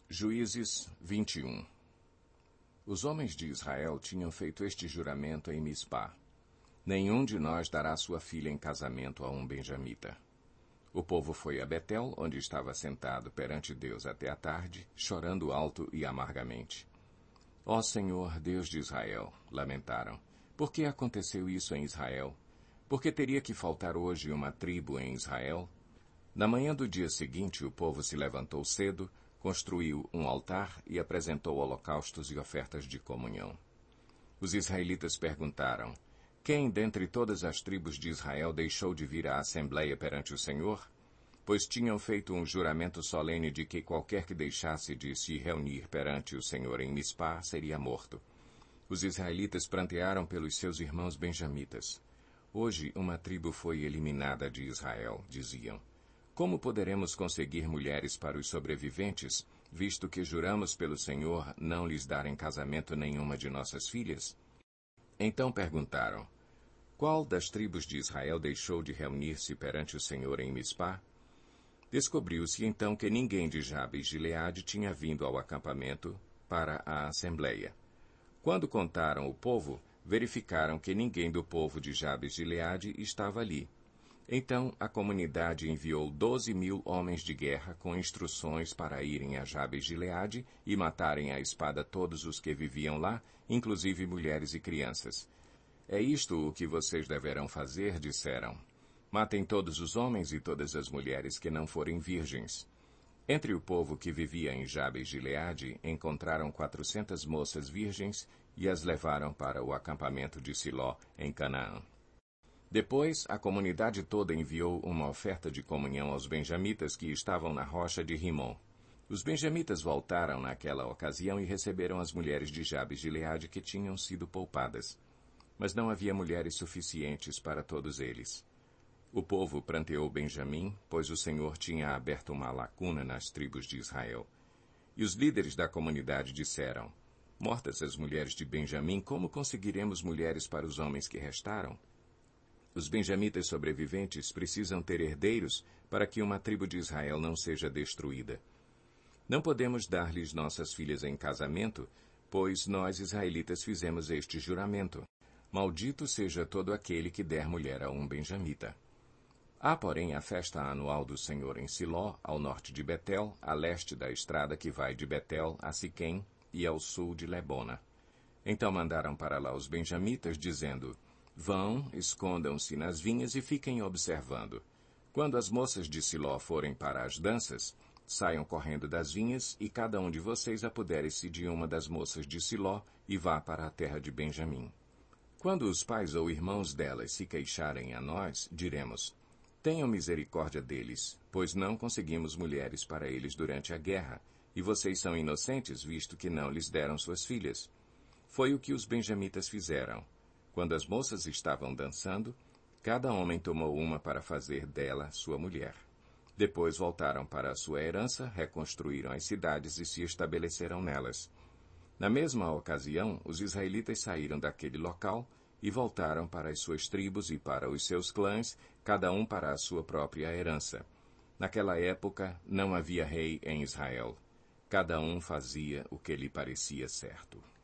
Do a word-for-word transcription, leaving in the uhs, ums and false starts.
Juízes vinte e um. Os homens de Israel tinham feito este juramento em Mispá: nenhum de nós dará sua filha em casamento a um benjamita. O povo foi a Betel, onde estava sentado perante Deus até a tarde, chorando alto e amargamente. Ó Senhor, Deus de Israel, lamentaram, por que aconteceu isso em Israel? Por que teria que faltar hoje uma tribo em Israel? Na manhã do dia seguinte, o povo se levantou cedo, construiu um altar e apresentou holocaustos e ofertas de comunhão. Os israelitas perguntaram: quem dentre todas as tribos de Israel deixou de vir à assembleia perante o Senhor? Pois tinham feito um juramento solene de que qualquer que deixasse de se reunir perante o Senhor em Mispá seria morto. Os israelitas prantearam pelos seus irmãos benjamitas. Hoje uma tribo foi eliminada de Israel, diziam. Como poderemos conseguir mulheres para os sobreviventes, visto que juramos pelo Senhor não lhes dar em casamento nenhuma de nossas filhas? Então perguntaram: qual das tribos de Israel deixou de reunir-se perante o Senhor em Mispá? Descobriu-se então que ninguém de Jabes de Gileade tinha vindo ao acampamento para a assembleia. Quando contaram o povo, verificaram que ninguém do povo de Jabes de Gileade estava ali. Então a comunidade enviou doze mil homens de guerra com instruções para irem a Jabes de Gileade e matarem à espada todos os que viviam lá, inclusive mulheres e crianças. É isto o que vocês deverão fazer, disseram. Matem todos os homens e todas as mulheres que não forem virgens. Entre o povo que vivia em Jabes de Gileade, encontraram quatrocentas moças virgens e as levaram para o acampamento de Siló, em Canaã. Depois, a comunidade toda enviou uma oferta de comunhão aos benjamitas que estavam na rocha de Rimon. Os benjamitas voltaram naquela ocasião e receberam as mulheres de Jabes de Gileade que tinham sido poupadas. Mas não havia mulheres suficientes para todos eles. O povo pranteou Benjamim, pois o Senhor tinha aberto uma lacuna nas tribos de Israel. E os líderes da comunidade disseram: mortas as mulheres de Benjamim, como conseguiremos mulheres para os homens que restaram? Os benjamitas sobreviventes precisam ter herdeiros para que uma tribo de Israel não seja destruída. Não podemos dar-lhes nossas filhas em casamento, pois nós israelitas fizemos este juramento: maldito seja todo aquele que der mulher a um benjamita. Há, porém, a festa anual do Senhor em Siló, ao norte de Betel, a leste da estrada que vai de Betel a Siquém e ao sul de Lebona. Então mandaram para lá os benjamitas, dizendo: vão, escondam-se nas vinhas e fiquem observando. Quando as moças de Siló forem para as danças, saiam correndo das vinhas e cada um de vocês apodere-se de uma das moças de Siló e vá para a terra de Benjamim. Quando os pais ou irmãos delas se queixarem a nós, diremos: tenham misericórdia deles, pois não conseguimos mulheres para eles durante a guerra, e vocês são inocentes, visto que não lhes deram suas filhas. Foi o que os benjamitas fizeram. Quando as moças estavam dançando, cada homem tomou uma para fazer dela sua mulher. Depois voltaram para a sua herança, reconstruíram as cidades e se estabeleceram nelas. Na mesma ocasião, os israelitas saíram daquele local e voltaram para as suas tribos e para os seus clãs, cada um para a sua própria herança. Naquela época, não havia rei em Israel. Cada um fazia o que lhe parecia certo.